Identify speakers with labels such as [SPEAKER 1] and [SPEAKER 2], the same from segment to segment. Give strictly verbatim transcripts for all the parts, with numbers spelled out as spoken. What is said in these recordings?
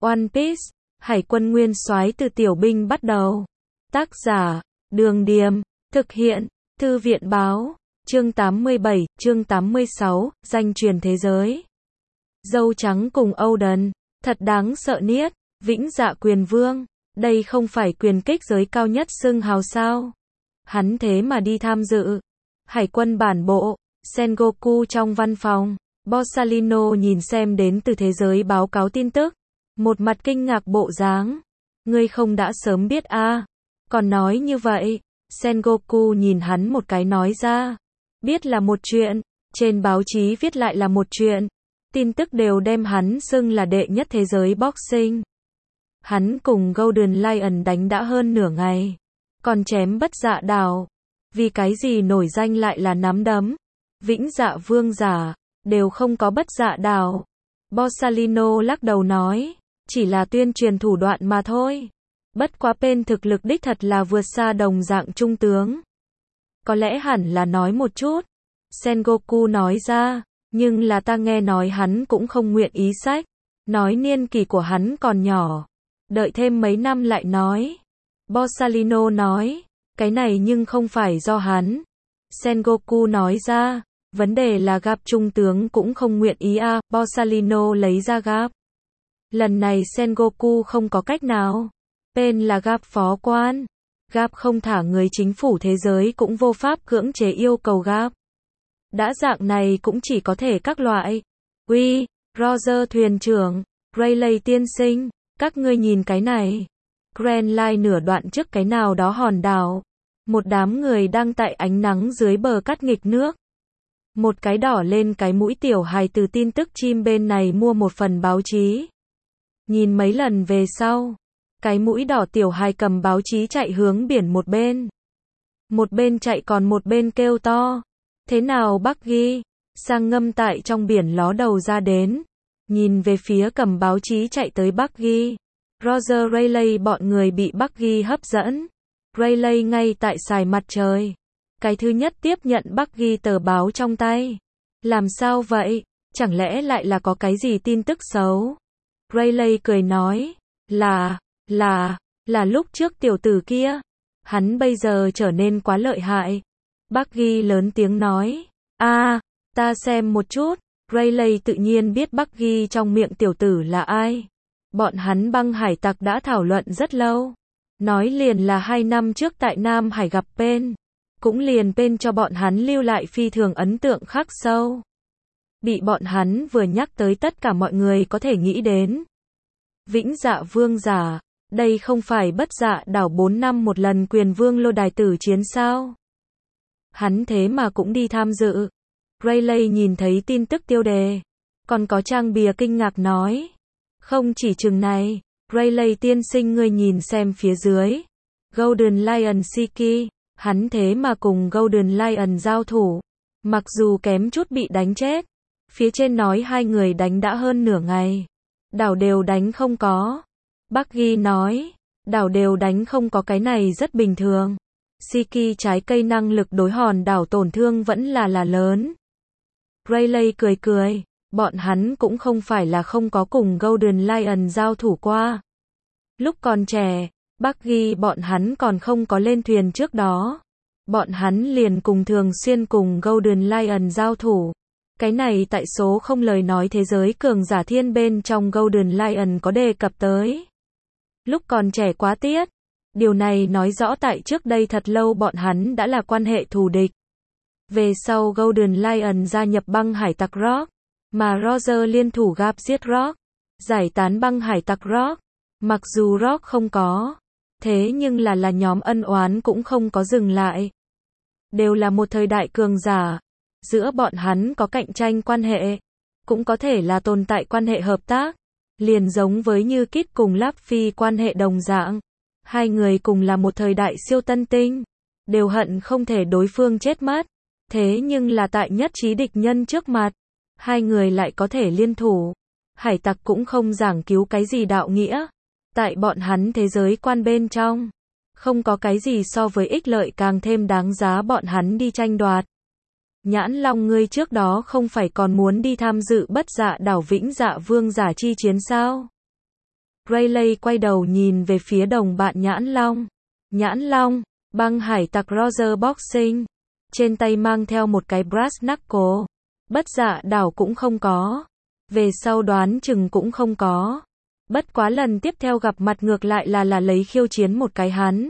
[SPEAKER 1] One Piece, Hải quân nguyên soái từ tiểu binh bắt đầu. Tác giả, Đường Điềm, thực hiện, Thư viện Báo, chương tám mươi bảy, chương tám mươi sáu, danh truyền thế giới. Dâu trắng cùng Oden, thật đáng sợ niết, Vĩnh Dạ Quyền Vương, đây không phải quyền kích giới cao nhất xưng hào sao? Hắn thế mà đi tham dự. Hải quân bản bộ, Sengoku trong văn phòng, Borsalino nhìn xem đến từ thế giới báo cáo tin tức, một mặt kinh ngạc bộ dáng. Ngươi không đã sớm biết a? À? Còn nói như vậy, Sengoku nhìn hắn một cái nói ra, biết là một chuyện, trên báo chí viết lại là một chuyện, tin tức đều đem hắn xưng là đệ nhất thế giới boxing. Hắn cùng Golden Lion đánh đã hơn nửa ngày, còn chém bất dạ đảo. Vì cái gì nổi danh lại là nắm đấm? Vĩnh Dạ Vương giả, đều không có bất dạ đảo. Borsalino lắc đầu nói, chỉ là tuyên truyền thủ đoạn mà thôi. Bất quá bên thực lực đích thật là vượt xa đồng dạng trung tướng. Có lẽ hẳn là nói một chút. Sengoku nói ra, nhưng là ta nghe nói hắn cũng không nguyện ý sách. Nói niên kỷ của hắn còn nhỏ. Đợi thêm mấy năm lại nói. Borsalino nói, cái này nhưng không phải do hắn. Sengoku nói ra, vấn đề là gặp trung tướng cũng không nguyện ý a. À. Borsalino lấy ra gặp. Lần này Sengoku không có cách nào. Bên là gặp phó quan. Gặp không thả người chính phủ thế giới cũng vô pháp cưỡng chế yêu cầu gặp. Đã dạng này cũng chỉ có thể các loại. Uy, Roger thuyền trưởng, Rayleigh tiên sinh, các ngươi nhìn cái này. Grand Line nửa đoạn trước cái nào đó hòn đảo. Một đám người đang tại ánh nắng dưới bờ cắt nghịch nước. Một cái đỏ lên cái mũi tiểu hài từ tin tức chim bên này mua một phần báo chí. Nhìn mấy lần về sau. Cái mũi đỏ tiểu hài cầm báo chí chạy hướng biển một bên. Một bên chạy còn một bên kêu to. Thế nào Bucky? Sang ngâm tại trong biển ló đầu ra đến. Nhìn về phía cầm báo chí chạy tới Bucky. Roger Rayleigh bọn người bị Bucky hấp dẫn. Rayleigh ngay tại xài mặt trời. Cái thứ nhất tiếp nhận Bucky tờ báo trong tay. Làm sao vậy? Chẳng lẽ lại là có cái gì tin tức xấu? Rayleigh cười nói. Là, là, là lúc trước tiểu tử kia. Hắn bây giờ trở nên quá lợi hại. Bucky lớn tiếng nói. a à, ta xem một chút. Rayleigh tự nhiên biết Bucky trong miệng tiểu tử là ai. Bọn hắn băng hải tặc đã thảo luận rất lâu. Nói liền là hai năm trước tại Nam Hải gặp Pen. Cũng liền Pen cho bọn hắn lưu lại phi thường ấn tượng khắc sâu. Bị bọn hắn vừa nhắc tới tất cả mọi người có thể nghĩ đến. Vĩnh Dạ Vương giả, đây không phải bất dạ đảo bốn năm một lần quyền vương lô đài tử chiến sao? Hắn thế mà cũng đi tham dự. Rayleigh nhìn thấy tin tức tiêu đề. Còn có trang bìa kinh ngạc nói. Không chỉ chừng này, Rayleigh tiên sinh ngươi nhìn xem phía dưới. Golden Lion Siki, hắn thế mà cùng Golden Lion giao thủ. Mặc dù kém chút bị đánh chết. Phía trên nói hai người đánh đã hơn nửa ngày. Đảo đều đánh không có. Bucky nói, đảo đều đánh không có cái này rất bình thường. Siki trái cây năng lực đối hòn đảo tổn thương vẫn là là lớn. Rayleigh cười cười. Bọn hắn cũng không phải là không có cùng Golden Lion giao thủ qua. Lúc còn trẻ, Bucky bọn hắn còn không có lên thuyền trước đó. Bọn hắn liền cùng thường xuyên cùng Golden Lion giao thủ. Cái này tại số không lời nói thế giới cường giả thiên bên trong Golden Lion có đề cập tới. Lúc còn trẻ quá tiết. Điều này nói rõ tại trước đây thật lâu bọn hắn đã là quan hệ thù địch. Về sau Golden Lion gia nhập băng hải tặc Rock. Mà Roger liên thủ gặp giết Rock. Giải tán băng hải tặc Rock. Mặc dù Rock không có. Thế nhưng là là nhóm ân oán cũng không có dừng lại. Đều là một thời đại cường giả. Giữa bọn hắn có cạnh tranh quan hệ. Cũng có thể là tồn tại quan hệ hợp tác. Liền giống với như Kid cùng Luffy quan hệ đồng dạng. Hai người cùng là một thời đại siêu tân tinh. Đều hận không thể đối phương chết mất. Thế nhưng là tại nhất trí địch nhân trước mặt. Hai người lại có thể liên thủ. Hải tặc cũng không giảng cứu cái gì đạo nghĩa. Tại bọn hắn thế giới quan bên trong. Không có cái gì so với ích lợi càng thêm đáng giá bọn hắn đi tranh đoạt. Nhãn Long ngươi trước đó không phải còn muốn đi tham dự bất dạ đảo Vĩnh Dạ Vương giả chi chiến sao? Rayleigh quay đầu nhìn về phía đồng bạn Nhãn Long. Nhãn Long, băng hải tặc Roger Boxing. Trên tay mang theo một cái brass knuckle. Bất dạ đảo cũng không có. Về sau đoán chừng cũng không có. Bất quá lần tiếp theo gặp mặt ngược lại là là lấy khiêu chiến một cái hắn.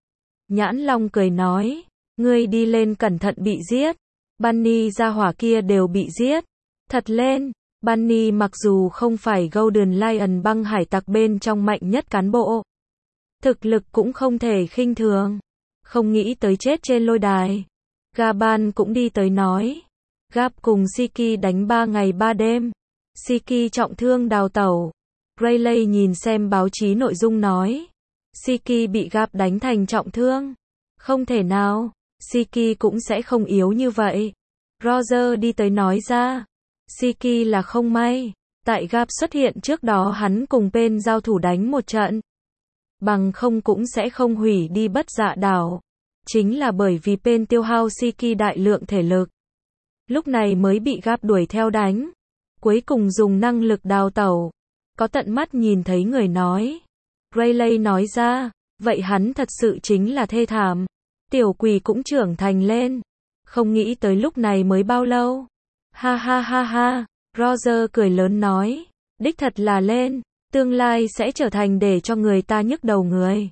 [SPEAKER 1] Nhãn Long cười nói, ngươi đi lên cẩn thận bị giết. Bunny gia hỏa kia đều bị giết. Thật lên, Bunny mặc dù không phải Golden Lion băng hải tặc bên trong mạnh nhất cán bộ. Thực lực cũng không thể khinh thường. Không nghĩ tới chết trên lôi đài. Gaban cũng đi tới nói. Gap cùng Siki đánh ba ngày ba đêm. Siki trọng thương đào tẩu. Rayleigh nhìn xem báo chí nội dung nói. Siki bị Gap đánh thành trọng thương. Không thể nào, Siki cũng sẽ không yếu như vậy. Roger đi tới nói ra. Siki là không may. Tại Gap xuất hiện trước đó hắn cùng Pen giao thủ đánh một trận. Bằng không cũng sẽ không hủy đi bất dạ đảo. Chính là bởi vì Pen tiêu hao Siki đại lượng thể lực. Lúc này mới bị Gap đuổi theo đánh. Cuối cùng dùng năng lực đào tẩu. Có tận mắt nhìn thấy người nói. Rayleigh nói ra, vậy hắn thật sự chính là thê thảm. Tiểu quỷ cũng trưởng thành lên. Không nghĩ tới lúc này mới bao lâu. Ha ha ha ha, Roger cười lớn nói. Đích thật là lên, tương lai sẽ trở thành để cho người ta nhức đầu người.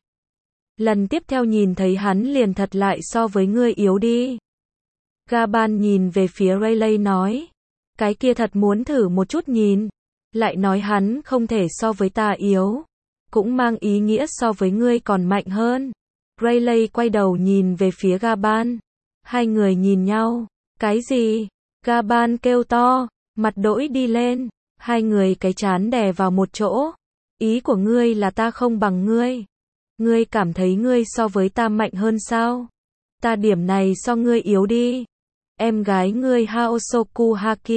[SPEAKER 1] Lần tiếp theo nhìn thấy hắn liền thật lại so với ngươi yếu đi. Gaban nhìn về phía Rayleigh nói. Cái kia thật muốn thử một chút nhìn. Lại nói hắn không thể so với ta yếu. Cũng mang ý nghĩa so với ngươi còn mạnh hơn. Rayleigh quay đầu nhìn về phía Gaban. Hai người nhìn nhau. Cái gì? Gaban kêu to, mặt đỗi đi lên. Hai người cái chán đè vào một chỗ. Ý của ngươi là ta không bằng ngươi. Ngươi cảm thấy ngươi so với ta mạnh hơn sao? Ta điểm này so ngươi yếu đi. Em gái ngươi Haosoku Haki.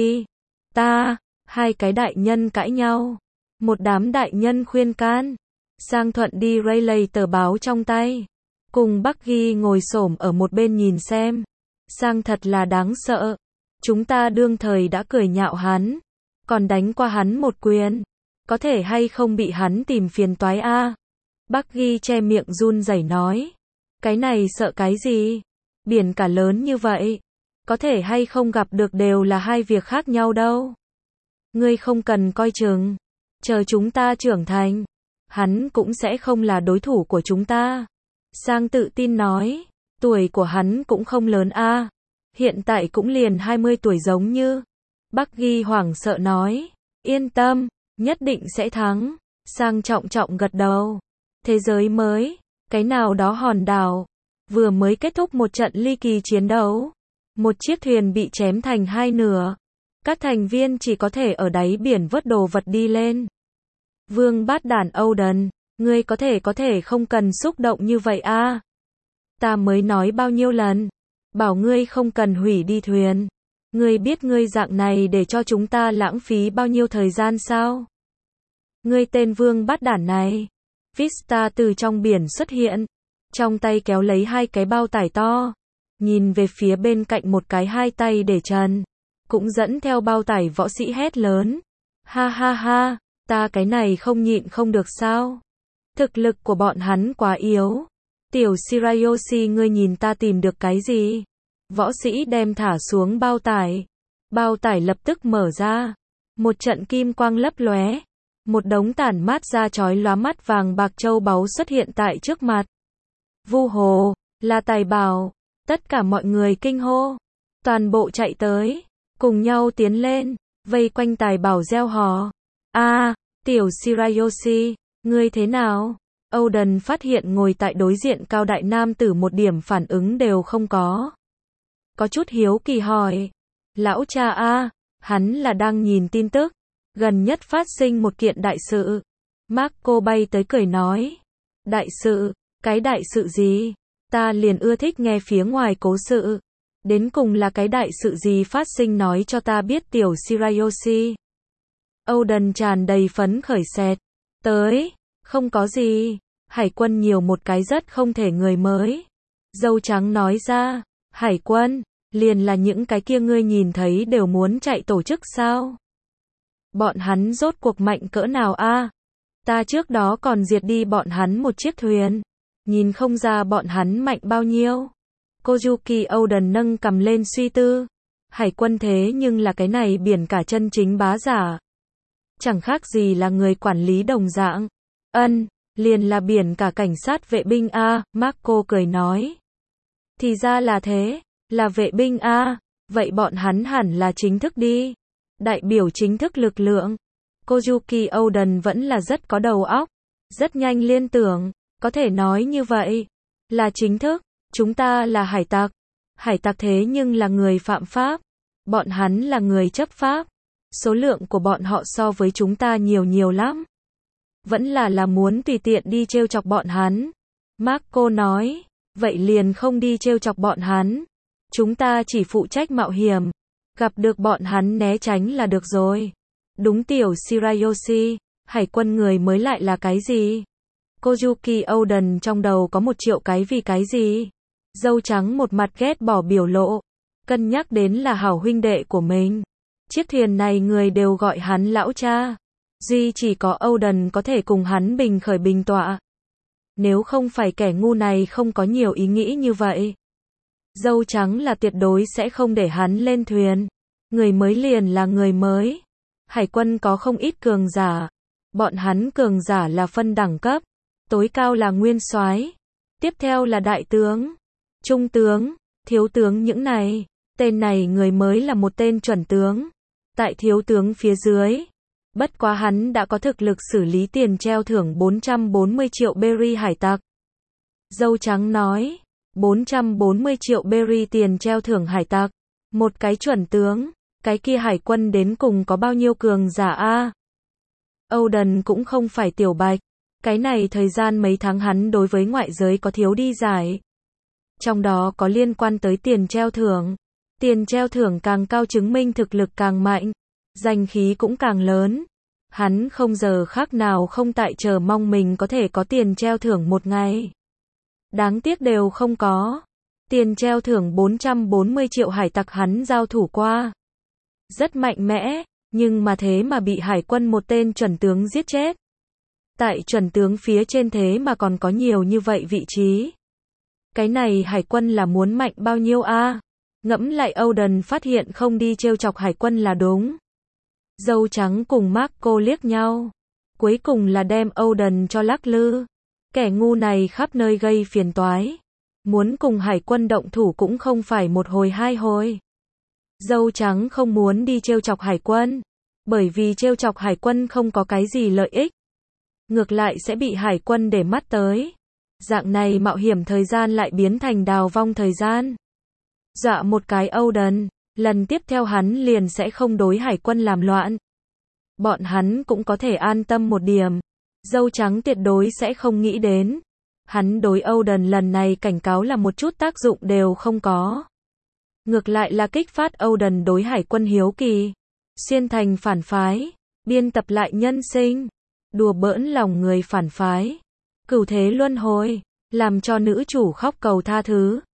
[SPEAKER 1] Ta, hai cái đại nhân cãi nhau. Một đám đại nhân khuyên can. Sang thuận đi Rayleigh tờ báo trong tay. Cùng Bucky ngồi xổm ở một bên nhìn xem. Sang thật là đáng sợ. Chúng ta đương thời đã cười nhạo hắn. Còn đánh qua hắn một quyền. Có thể hay không bị hắn tìm phiền toái a? À? Bucky che miệng run rẩy nói. Cái này sợ cái gì? Biển cả lớn như vậy. Có thể hay không gặp được đều là hai việc khác nhau đâu. Ngươi không cần coi chừng. Chờ chúng ta trưởng thành. Hắn cũng sẽ không là đối thủ của chúng ta. Sang tự tin nói. Tuổi của hắn cũng không lớn a. À. Hiện tại cũng liền hai mươi tuổi giống như. Bucky hoảng sợ nói. Yên tâm, nhất định sẽ thắng. Sang trọng trọng gật đầu. Thế giới mới, cái nào đó hòn đảo. Vừa mới kết thúc một trận ly kỳ chiến đấu. Một chiếc thuyền bị chém thành hai nửa. Các thành viên chỉ có thể ở đáy biển vớt đồ vật đi lên. Vương bát đản Oden, ngươi có thể có thể không cần xúc động như vậy a. À? Ta mới nói bao nhiêu lần. Bảo ngươi không cần hủy đi thuyền. Ngươi biết ngươi dạng này để cho chúng ta lãng phí bao nhiêu thời gian sao? Ngươi tên vương bát đản này. Vista từ trong biển xuất hiện. Trong tay kéo lấy hai cái bao tải to. Nhìn về phía bên cạnh một cái hai tay để trần. Cũng dẫn theo bao tải võ sĩ hét lớn. Ha ha ha, ta cái này không nhịn không được sao? Thực lực của bọn hắn quá yếu. Tiểu Shirayoshi ngươi nhìn ta tìm được cái gì? Võ sĩ đem thả xuống bao tải. Bao tải lập tức mở ra. Một trận kim quang lấp lóe. Một đống tản mát ra chói lóa mắt vàng bạc châu báu xuất hiện tại trước mặt. Vu hồ, là tài bảo. Tất cả mọi người kinh hô. Toàn bộ chạy tới. Cùng nhau tiến lên. Vây quanh tài bảo reo hò. A, à, tiểu Shirayoshi, ngươi thế nào? Oden phát hiện ngồi tại đối diện cao đại nam tử một điểm phản ứng đều không có. Có chút hiếu kỳ hỏi. Lão cha a, à, hắn là đang nhìn tin tức. Gần nhất phát sinh một kiện đại sự. Marco bay tới cười nói. Đại sự? Cái đại sự gì? Ta liền ưa thích nghe phía ngoài cố sự. Đến cùng là cái đại sự gì phát sinh nói cho ta biết tiểu Shirayoshi. Oden tràn đầy phấn khởi xẹt. Tới, không có gì. Hải quân nhiều một cái rất không thể người mới. Dâu trắng nói ra. Hải quân, liền là những cái kia ngươi nhìn thấy đều muốn chạy tổ chức sao? Bọn hắn rốt cuộc mạnh cỡ nào a? Ta trước đó còn diệt đi bọn hắn một chiếc thuyền. Nhìn không ra bọn hắn mạnh bao nhiêu. Kozuki Oden nâng cầm lên suy tư. Hải quân thế nhưng là cái này biển cả chân chính bá giả. Chẳng khác gì là người quản lý đồng dạng. Ân, liền là biển cả cảnh sát vệ binh A, Marco cười nói. Thì ra là thế, là vệ binh A, vậy bọn hắn hẳn là chính thức đi. Đại biểu chính thức lực lượng. Kozuki Oden vẫn là rất có đầu óc, rất nhanh liên tưởng, có thể nói như vậy, là chính thức, chúng ta là hải tặc. Hải tặc thế nhưng là người phạm pháp, bọn hắn là người chấp pháp, số lượng của bọn họ so với chúng ta nhiều nhiều lắm. Vẫn là là muốn tùy tiện đi trêu chọc bọn hắn. Marco nói, vậy liền không đi trêu chọc bọn hắn, chúng ta chỉ phụ trách mạo hiểm, gặp được bọn hắn né tránh là được rồi. Đúng tiểu Shirayoshi, hải quân người mới lại là cái gì? Kozuki Oden trong đầu có một triệu cái vì cái gì? Dâu trắng một mặt ghét bỏ biểu lộ, cân nhắc đến là hảo huynh đệ của mình. Chiếc thuyền này người đều gọi hắn lão cha. Duy chỉ có Oden có thể cùng hắn bình khởi bình tọa. Nếu không phải kẻ ngu này không có nhiều ý nghĩ như vậy. Dâu trắng là tuyệt đối sẽ không để hắn lên thuyền. Người mới liền là người mới. Hải quân có không ít cường giả. Bọn hắn cường giả là phân đẳng cấp. Tối cao là nguyên soái, tiếp theo là đại tướng, trung tướng, thiếu tướng những này. Tên này người mới là một tên chuẩn tướng. Tại thiếu tướng phía dưới. Bất quá hắn đã có thực lực xử lý tiền treo thưởng bốn trăm bốn mươi triệu berry hải tặc. Dâu trắng nói, bốn trăm bốn mươi triệu berry tiền treo thưởng hải tặc. Một cái chuẩn tướng, cái kia hải quân đến cùng có bao nhiêu cường giả a? Oden cũng không phải tiểu bạch. Cái này thời gian mấy tháng hắn đối với ngoại giới có thiếu đi giải. Trong đó có liên quan tới tiền treo thưởng. Tiền treo thưởng càng cao chứng minh thực lực càng mạnh. Danh khí cũng càng lớn. Hắn không giờ khác nào không tại chờ mong mình có thể có tiền treo thưởng một ngày. Đáng tiếc đều không có. Tiền treo thưởng bốn trăm bốn mươi triệu hải tặc hắn giao thủ qua. Rất mạnh mẽ, nhưng mà thế mà bị hải quân một tên chuẩn tướng giết chết. Tại chuẩn tướng phía trên thế mà còn có nhiều như vậy vị trí. Cái này hải quân là muốn mạnh bao nhiêu a? Ngẫm lại Oden phát hiện không đi trêu chọc hải quân là đúng. Dâu trắng cùng Marco liếc nhau. Cuối cùng là đem Oden cho lắc lư. Kẻ ngu này khắp nơi gây phiền toái. Muốn cùng hải quân động thủ cũng không phải một hồi hai hồi. Dâu trắng không muốn đi trêu chọc hải quân. Bởi vì trêu chọc hải quân không có cái gì lợi ích. Ngược lại sẽ bị hải quân để mắt tới. Dạng này mạo hiểm thời gian lại biến thành đào vong thời gian. Dọa một cái Oden, lần tiếp theo hắn liền sẽ không đối hải quân làm loạn. Bọn hắn cũng có thể an tâm một điểm. Dâu trắng tuyệt đối sẽ không nghĩ đến. Hắn đối Oden lần này cảnh cáo là một chút tác dụng đều không có. Ngược lại là kích phát Oden đối hải quân hiếu kỳ. Xuyên thành phản phái. Biên tập lại nhân sinh. Đùa bỡn lòng người phản phái. Cửu thế luân hồi. Làm cho nữ chủ khóc cầu tha thứ.